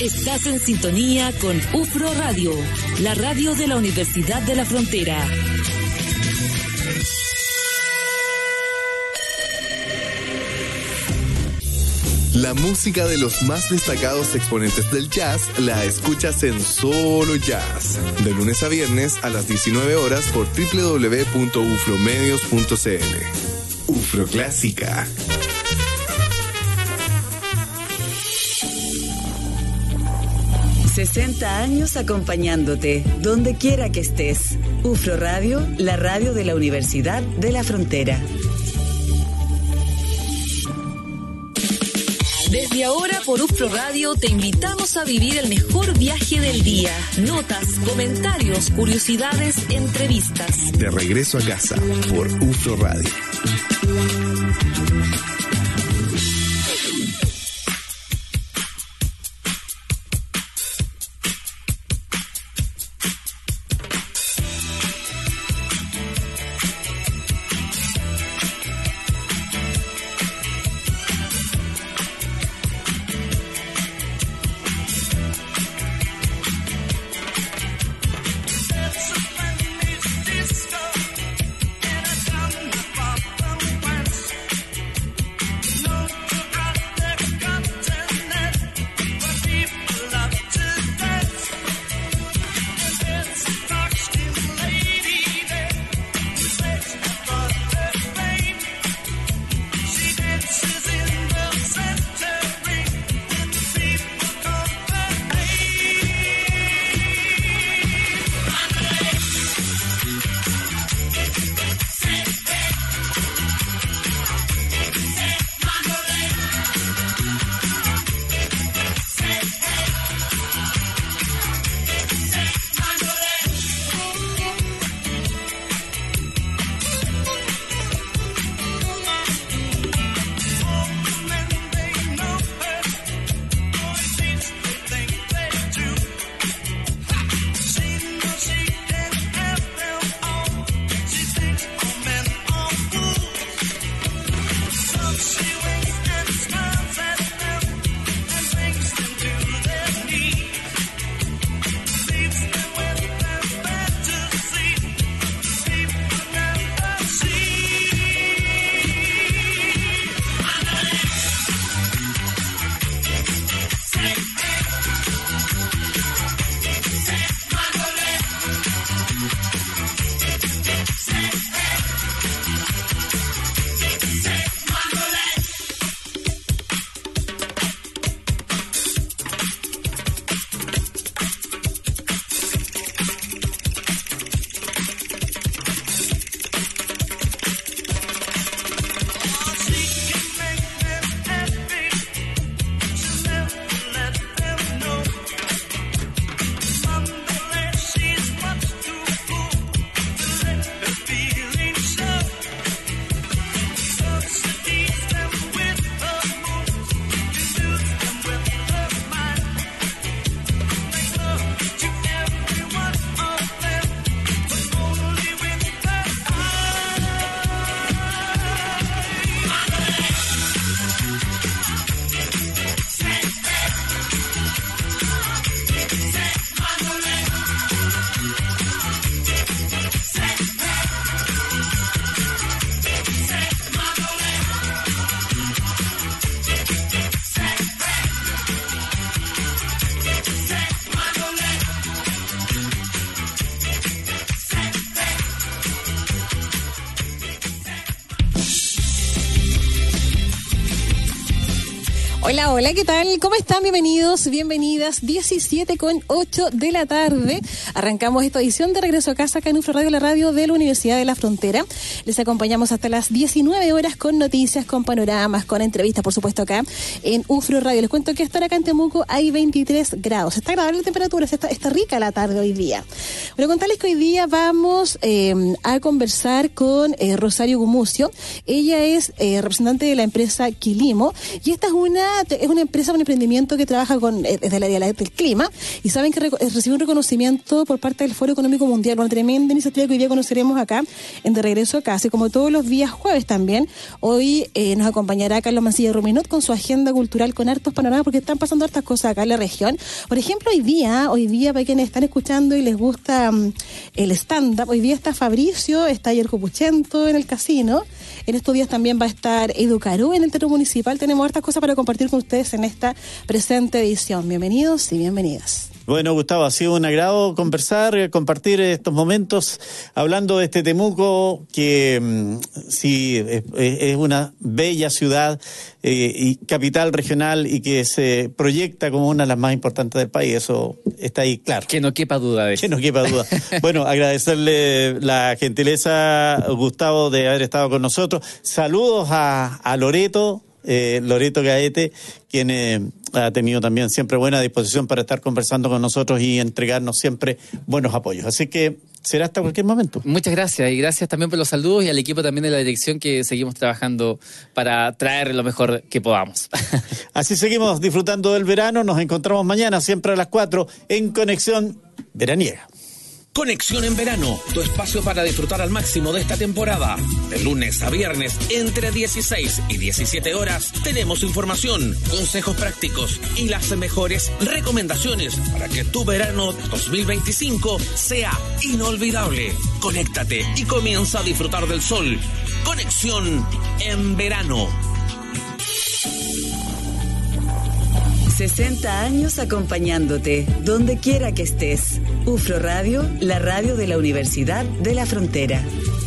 Estás en sintonía con UFRO Radio, la radio de la Universidad de la Frontera. La música de los más destacados exponentes del jazz la escuchas en Solo Jazz, de lunes a viernes a las 19 horas por www.ufromedios.cl. UFRO Clásica. ...60 años acompañándote, donde quiera que estés. UFRO Radio, la radio de la Universidad de la Frontera. Desde ahora por UFRO Radio te invitamos a vivir el mejor viaje del día. Notas, comentarios, curiosidades, entrevistas. De regreso a casa por UFRO Radio. Hola, hola, ¿qué tal? ¿Cómo están? Bienvenidos, bienvenidas. 17:08 de la tarde. Arrancamos esta edición de Regreso a Casa acá en UFRO Radio, la radio de la Universidad de la Frontera. Les acompañamos hasta las 19 horas con noticias, con panoramas, con entrevistas, por supuesto, acá en UFRO Radio. Les cuento que hasta acá en Temuco hay 23 grados. Está agradable la temperatura, está rica la tarde hoy día. Bueno, contarles que hoy día vamos a conversar con Rosario Gumucio. Ella es representante de la empresa Quilimo y esta es una es una empresa, un emprendimiento que trabaja desde el área del clima, y saben que recibió un reconocimiento por parte del Foro Económico Mundial, una tremenda iniciativa que hoy día conoceremos acá en De Regreso a Casa, y como todos los días jueves también, hoy nos acompañará Carlos Mancilla Ruminot con su agenda cultural con hartos panoramas, porque están pasando hartas cosas acá en la región. Por ejemplo, hoy día para quienes están escuchando y les gusta el stand-up, hoy día está Fabricio, está Yerko Puchento en el casino. En estos días también va a estar Edu Carú en el Teatro Municipal. Tenemos hartas cosas para compartir con ustedes en esta presente edición. Bienvenidos y bienvenidas. Bueno, Gustavo, ha sido un agrado compartir estos momentos hablando de este Temuco, que sí es una bella ciudad y capital regional, y que se proyecta como una de las más importantes del país. Eso está ahí claro. Que no quepa duda de eso. Que no quepa duda. Bueno, agradecerle la gentileza, Gustavo, de haber estado con nosotros. Saludos a Loreto Gaete, quien ha tenido también siempre buena disposición para estar conversando con nosotros y entregarnos siempre buenos apoyos. Así que será hasta cualquier momento. Muchas gracias, y gracias también por los saludos, y al equipo también de la dirección, que seguimos trabajando para traer lo mejor que podamos. Así seguimos disfrutando del verano. Nos encontramos mañana, siempre a las 4, en Conexión Veraniega. Conexión en Verano, tu espacio para disfrutar al máximo de esta temporada. De lunes a viernes, entre 16 y 17 horas, tenemos información, consejos prácticos y las mejores recomendaciones para que tu verano 2025 sea inolvidable. Conéctate y comienza a disfrutar del sol. Conexión en Verano. 60 años acompañándote, donde quiera que estés. UFRO Radio, la radio de la Universidad de la Frontera.